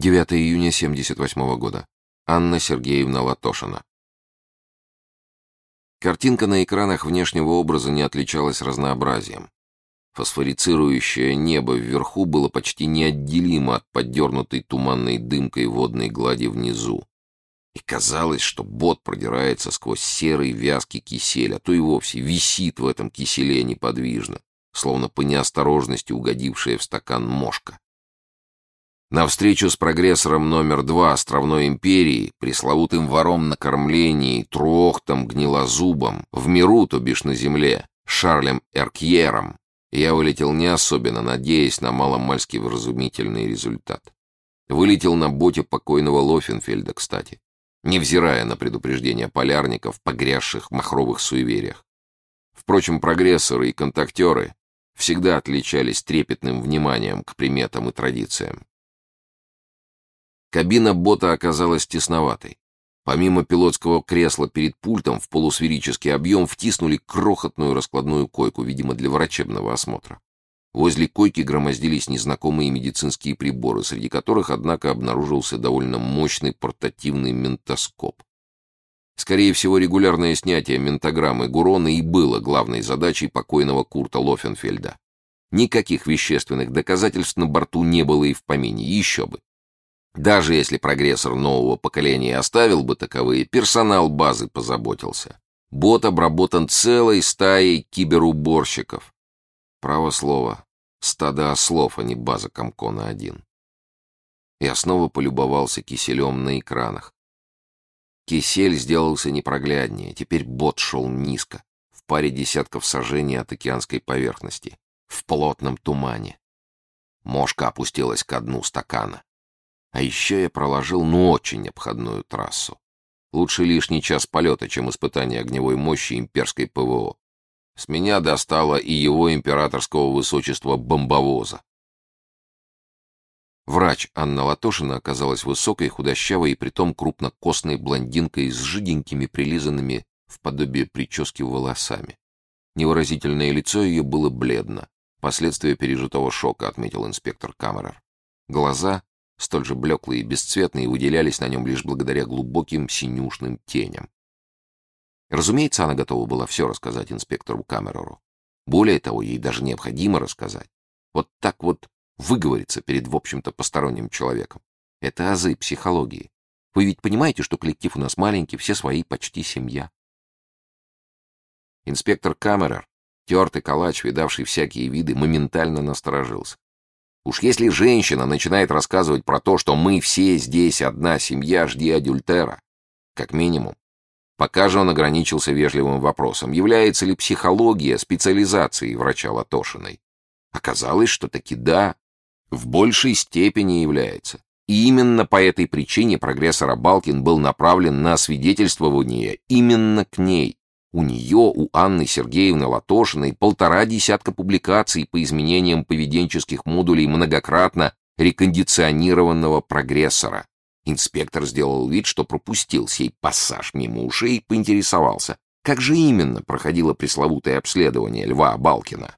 9 июня 78 года. Анна Сергеевна Латошина. Картинка на экранах внешнего образа не отличалась разнообразием. Фосфорицирующее небо вверху было почти неотделимо от поддернутой туманной дымкой водной глади внизу. И казалось, что бот продирается сквозь серый вязкий кисель, а то и вовсе висит в этом киселе неподвижно, словно по неосторожности угодившая в стакан мошка. На встречу с прогрессором номер 2 Островной империи, пресловутым вором на кормлении, Труохтом Гнилозубом, в миру, то бишь на земле, Шарлем Эркьером, я вылетел не особенно, надеясь на маломальски вразумительный результат. Вылетел на боте покойного Лофенфельда, кстати, невзирая на предупреждения полярников, погрязших в махровых суевериях. Впрочем, прогрессоры и контактеры всегда отличались трепетным вниманием к приметам и традициям. Кабина бота оказалась тесноватой. Помимо пилотского кресла перед пультом в полусферический объем втиснули крохотную раскладную койку, видимо, для врачебного осмотра. Возле койки громоздились незнакомые медицинские приборы, среди которых, однако, обнаружился довольно мощный портативный ментоскоп. Скорее всего, регулярное снятие ментограммы Гурона и было главной задачей покойного Курта Лофенфельда. Никаких вещественных доказательств на борту не было и в помине, еще бы. Даже если прогрессор нового поколения оставил бы таковые, персонал базы позаботился. Бот обработан целой стаей киберуборщиков. Право слово, стадо ослов, а не база Комкона-1. Я снова полюбовался киселем на экранах. Кисель сделался непрогляднее, теперь бот шел низко, в паре десятков сажений от океанской поверхности, в плотном тумане. Мошка опустилась ко дну стакана. А еще я проложил, очень обходную трассу. Лучше лишний час полета, чем испытание огневой мощи имперской ПВО. С меня достало и его императорского высочества бомбовоза. Врач Анна Латошина оказалась высокой, худощавой и притом крупнокосной блондинкой с жиденькими прилизанными в подобие прически волосами. Невыразительное лицо ее было бледно. Последствия пережитого шока, отметил инспектор Камерер. Глаза, столь же блеклые и бесцветные, выделялись на нем лишь благодаря глубоким синюшным теням. Разумеется, она готова была все рассказать инспектору Камереру. Более того, ей даже необходимо рассказать. Вот так вот выговориться перед, в общем-то, посторонним человеком. Это азы психологии. Вы ведь понимаете, что коллектив у нас маленький, все свои, почти семья. Инспектор Камерер, тертый калач, видавший всякие виды, моментально насторожился. Уж если женщина начинает рассказывать про то, что мы все здесь одна семья, жди адюльтера. Как минимум. Пока же он ограничился вежливым вопросом, является ли психология специализацией врача Латошиной. Оказалось, что таки да, в большей степени является. И именно по этой причине прогрессор Абалкин был направлен на освидетельствование именно к ней. У нее, у Анны Сергеевны Латошиной, 1,5 десятка публикаций по изменениям поведенческих модулей многократно рекондиционированного прогрессора. Инспектор сделал вид, что пропустил сей пассаж мимо ушей и поинтересовался, как же именно проходило пресловутое обследование Льва Абалкина.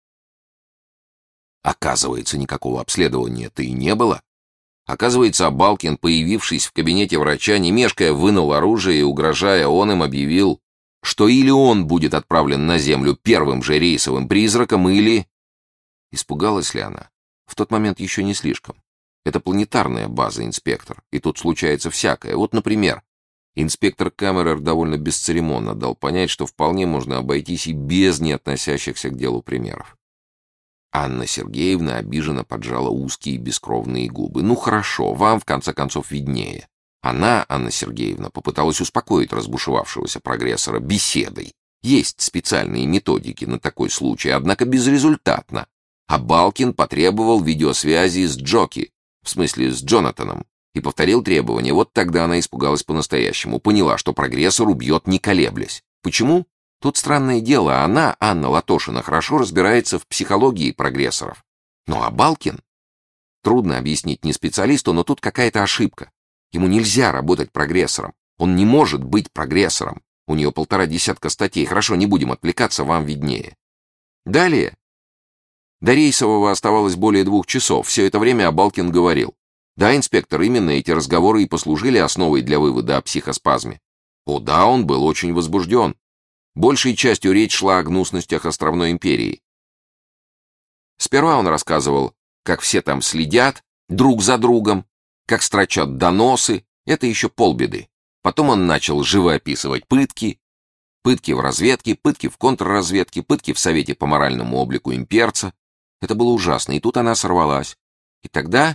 Оказывается, никакого обследования-то и не было. Оказывается, Абалкин, появившись в кабинете врача, не мешкая, вынул оружие и, угрожая он им, объявил, что или он будет отправлен на Землю первым же рейсовым призраком, или... Испугалась ли она? В тот момент еще не слишком. Это планетарная база, инспектор, и тут случается всякое. Вот, например, инспектор Камерер довольно бесцеремонно дал понять, что вполне можно обойтись и без не относящихся к делу примеров. Анна Сергеевна обиженно поджала узкие бескровные губы. Ну хорошо, вам в конце концов виднее. Она, Анна Сергеевна, попыталась успокоить разбушевавшегося прогрессора беседой. Есть специальные методики на такой случай, однако безрезультатно. А Балкин потребовал видеосвязи с Джоки, в смысле с Джонатаном, и повторил требования. Вот тогда она испугалась по-настоящему, поняла, что прогрессор убьет, не колеблясь. Почему? Тут странное дело, она, Анна Латошина, хорошо разбирается в психологии прогрессоров. Ну а Балкин? Трудно объяснить не специалисту, но тут какая-то ошибка. Ему нельзя работать прогрессором. Он не может быть прогрессором. У нее 1,5 десятка статей. Хорошо, не будем отвлекаться, вам виднее. Далее. До рейсового оставалось более 2 часов. Все это время Абалкин говорил. Да, инспектор, именно эти разговоры и послужили основой для вывода о психоспазме. О да, он был очень возбужден. Большей частью речь шла о гнусностях островной империи. Сперва он рассказывал, как все там следят друг за другом, как строчат доносы, это еще полбеды. Потом он начал живописывать пытки. Пытки в разведке, пытки в контрразведке, пытки в Совете по моральному облику имперца. Это было ужасно, и тут она сорвалась. И тогда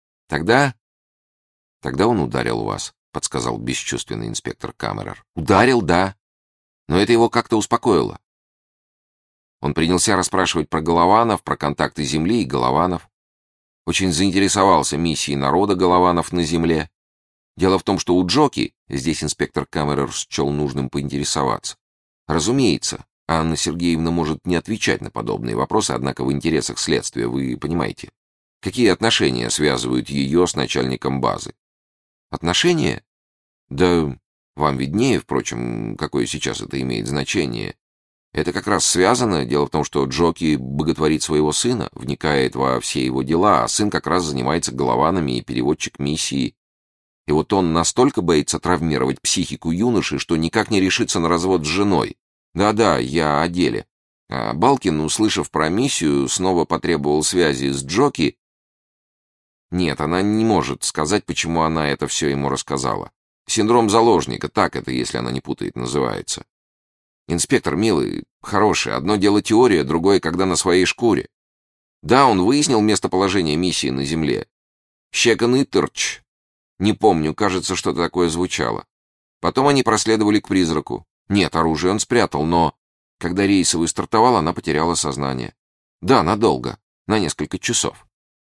он ударил вас, подсказал бесчувственный инспектор Камерер. Ударил, да, но это его как-то успокоило. Он принялся расспрашивать про Голованов, про контакты Земли и Голованов. Очень заинтересовался миссией народа Голованов на Земле. Дело в том, что у Джоки, здесь инспектор Камерер счел нужным поинтересоваться. Разумеется, Анна Сергеевна может не отвечать на подобные вопросы, однако в интересах следствия, вы понимаете. Какие отношения связывают ее с начальником базы? Отношения? Да вам виднее, впрочем, какое сейчас это имеет значение. Это как раз связано. Дело в том, что Джоки боготворит своего сына, вникает во все его дела, а сын как раз занимается Голованами и переводчик миссии. И вот он настолько боится травмировать психику юноши, что никак не решится на развод с женой. Да-да, я о деле. А Балкин, услышав про миссию, снова потребовал связи с Джоки. Нет, она не может сказать, почему она это все ему рассказала. Синдром заложника, так это, если она не путает, называется. Инспектор, милый, хороший, одно дело теория, другое, когда на своей шкуре. Да, он выяснил местоположение миссии на Земле. Щекан-Иттерч. Не помню, кажется, что-то такое звучало. Потом они проследовали к призраку. Нет, оружие он спрятал, но... Когда рейсовый стартовал, она потеряла сознание. Да, надолго. На несколько часов.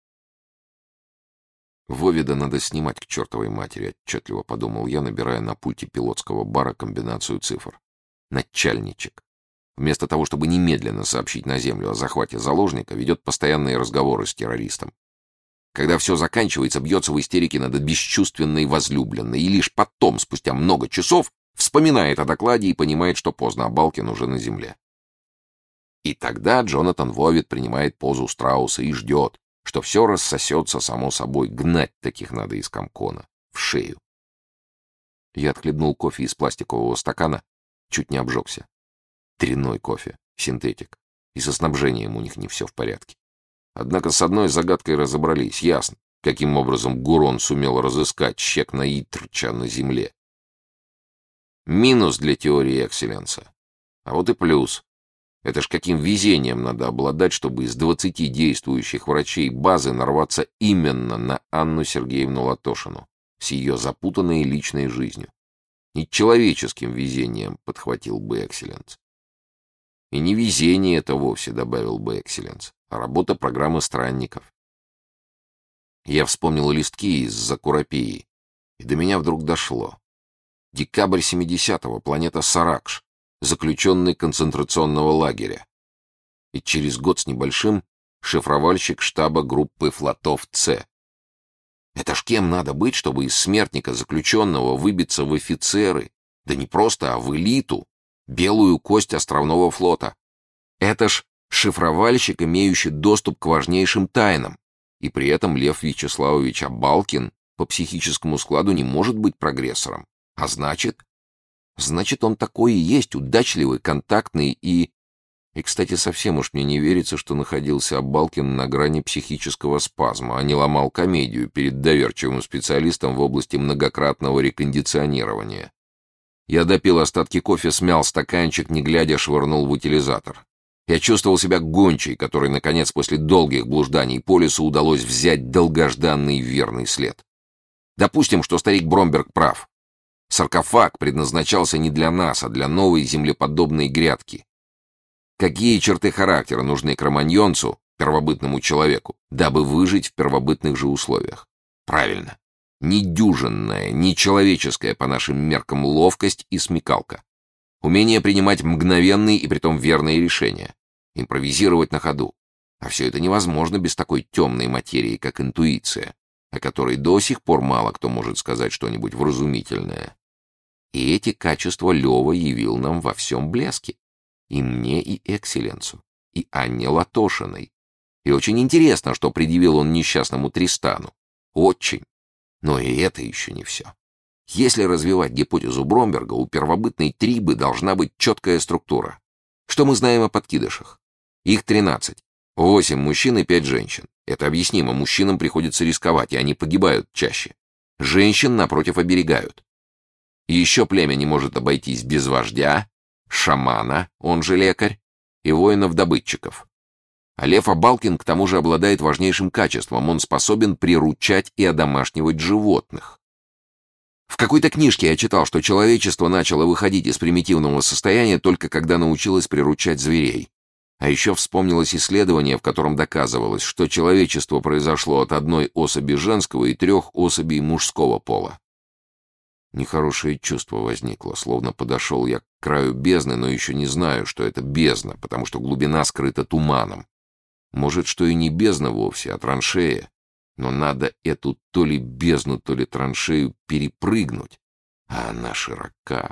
Вовида надо снимать к чертовой матери, отчетливо подумал я, набирая на пульте пилотского бара комбинацию цифр. Начальничек. Вместо того, чтобы немедленно сообщить на Землю о захвате заложника, ведет постоянные разговоры с террористом. Когда все заканчивается, бьется в истерике над бесчувственной возлюбленной, и лишь потом, спустя много часов, вспоминает о докладе и понимает, что поздно, а Балкин уже на Земле. И тогда Джонатан Вовид принимает позу страуса и ждет, что все рассосется само собой. Гнать таких надо из Комкона. В шею. Я отхлебнул кофе из пластикового стакана, чуть не обжегся. Дрянной кофе, синтетик. И со снабжением у них не все в порядке. Однако с одной загадкой разобрались. Ясно, каким образом Гурон сумел разыскать Щекна-Иттерча на Земле. Минус для теории Экселленса. А вот и плюс. Это ж каким везением надо обладать, чтобы из 20 действующих врачей базы нарваться именно на Анну Сергеевну Латошину с ее запутанной личной жизнью. И человеческим везением, подхватил бы Экселленс. И не везение это вовсе, добавил бы Экселленс, а работа программы странников. Я вспомнил листки из-за Куропеи, и до меня вдруг дошло. Декабрь 70-го, планета Саракш, заключенный концентрационного лагеря. И через год с небольшим шифровальщик штаба группы флотов С. Это ж кем надо быть, чтобы из смертника заключенного выбиться в офицеры, да не просто, а в элиту, белую кость островного флота. Это ж шифровальщик, имеющий доступ к важнейшим тайнам. И при этом Лев Вячеславович Абалкин по психическому складу не может быть прогрессором. А значит, он такой и есть, удачливый, контактный и... И, кстати, совсем уж мне не верится, что находился Абалкин на грани психического спазма, а не ломал комедию перед доверчивым специалистом в области многократного рекондиционирования. Я допил остатки кофе, смял стаканчик, не глядя, швырнул в утилизатор. Я чувствовал себя гончей, которой, наконец, после долгих блужданий по лесу удалось взять долгожданный верный след. Допустим, что старик Бромберг прав. Саркофаг предназначался не для нас, а для новой землеподобной грядки. Какие черты характера нужны кроманьонцу, первобытному человеку, дабы выжить в первобытных же условиях? Правильно. Недюжинная, нечеловеческая по нашим меркам ловкость и смекалка. Умение принимать мгновенные и притом верные решения. Импровизировать на ходу. А все это невозможно без такой темной материи, как интуиция, о которой до сих пор мало кто может сказать что-нибудь вразумительное. И эти качества Лёва явил нам во всем блеске. И мне, и Экселленсу, и Анне Латошиной. И очень интересно, что предъявил он несчастному Тристану. Очень. Но и это еще не все. Если развивать гипотезу Бромберга, у первобытной трибы должна быть четкая структура. Что мы знаем о подкидышах? Их 13. 8 мужчин и 5 женщин. Это объяснимо, мужчинам приходится рисковать, и они погибают чаще. Женщин, напротив, оберегают. И еще племя не может обойтись без вождя, шамана, он же лекарь, и воинов-добытчиков. А Лев Абалкин к тому же обладает важнейшим качеством, он способен приручать и одомашнивать животных. В какой-то книжке я читал, что человечество начало выходить из примитивного состояния только когда научилось приручать зверей. А еще вспомнилось исследование, в котором доказывалось, что человечество произошло от одной особи женского и 3 особей мужского пола. Нехорошее чувство возникло, словно подошел я к краю бездны, но еще не знаю, что это бездна, потому что глубина скрыта туманом. Может, что и не бездна вовсе, а траншея. Но надо эту то ли бездну, то ли траншею перепрыгнуть, а она широка.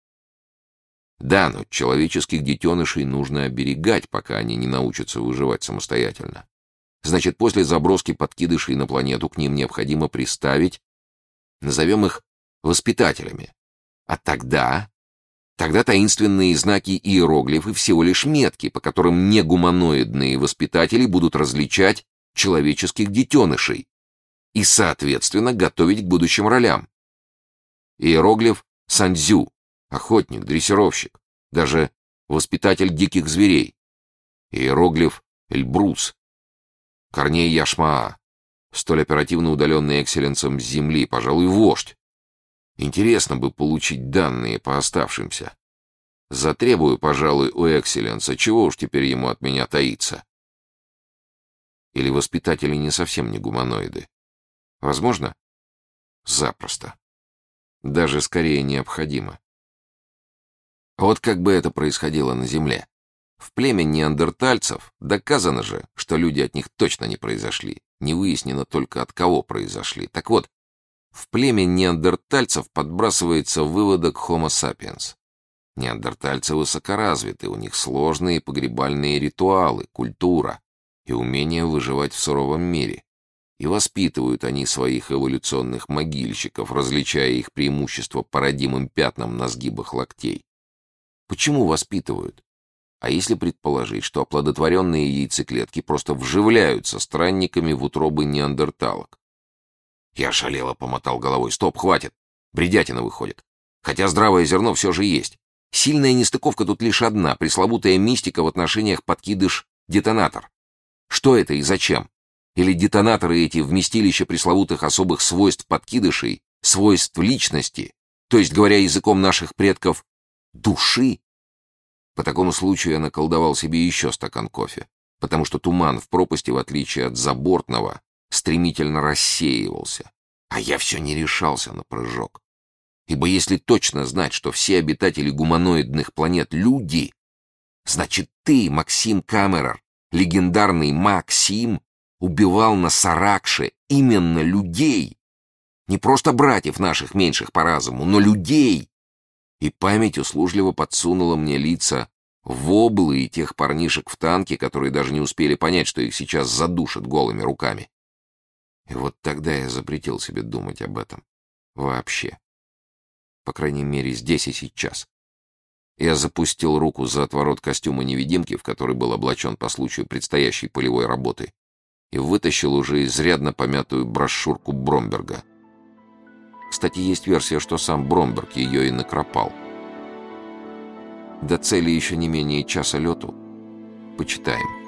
Да, но человеческих детенышей нужно оберегать, пока они не научатся выживать самостоятельно. Значит, после заброски подкидышей на планету к ним необходимо приставить, назовем их воспитателями. А тогда таинственные знаки и иероглифы всего лишь метки, по которым негуманоидные воспитатели будут различать человеческих детенышей и, соответственно, готовить к будущим ролям. Иероглиф Сандзю, охотник, дрессировщик, даже воспитатель диких зверей. Иероглиф Эльбрус, Корней Яшмаа, столь оперативно удаленный экселленсом с Земли, пожалуй, вождь. Интересно бы получить данные по оставшимся. Затребую, пожалуй, у экселленса, чего уж теперь ему от меня таиться. Или воспитатели не совсем не гуманоиды? Возможно? Запросто. Даже скорее необходимо. Вот как бы это происходило на Земле. В племя неандертальцев доказано же, что люди от них точно не произошли. Не выяснено только, от кого произошли. Так вот, в племя неандертальцев подбрасывается выводок Homo sapiens. Неандертальцы высокоразвиты, у них сложные погребальные ритуалы, культура и умение выживать в суровом мире. И воспитывают они своих эволюционных могильщиков, различая их преимущества по родимым пятнам на сгибах локтей. Почему воспитывают? А если предположить, что оплодотворенные яйцеклетки просто вживляются странниками в утробы неандерталок? Я ошалело помотал головой. Стоп, хватит. Бредятина выходит. Хотя здравое зерно все же есть. Сильная нестыковка тут лишь одна, пресловутая мистика в отношениях подкидыш-детонатор. Что это и зачем? Или детонаторы эти вместилища пресловутых особых свойств подкидышей, свойств личности, то есть, говоря языком наших предков, души? По такому случаю я наколдовал себе еще стакан кофе, потому что туман в пропасти, в отличие от забортного, стремительно рассеивался, а я все не решался на прыжок. Ибо если точно знать, что все обитатели гуманоидных планет — люди, значит, ты, Максим Камерер, легендарный Максим, убивал на Саракше именно людей. Не просто братьев наших меньших по разуму, но людей. И память услужливо подсунула мне лица воблы и тех парнишек в танке, которые даже не успели понять, что их сейчас задушат голыми руками. И вот тогда я запретил себе думать об этом. Вообще. По крайней мере, здесь и сейчас. Я запустил руку за отворот костюма невидимки, в который был облачен по случаю предстоящей полевой работы, и вытащил уже изрядно помятую брошюрку Бромберга. Кстати, есть версия, что сам Бромберг ее и накропал. До цели еще не менее часа лету. Почитаем.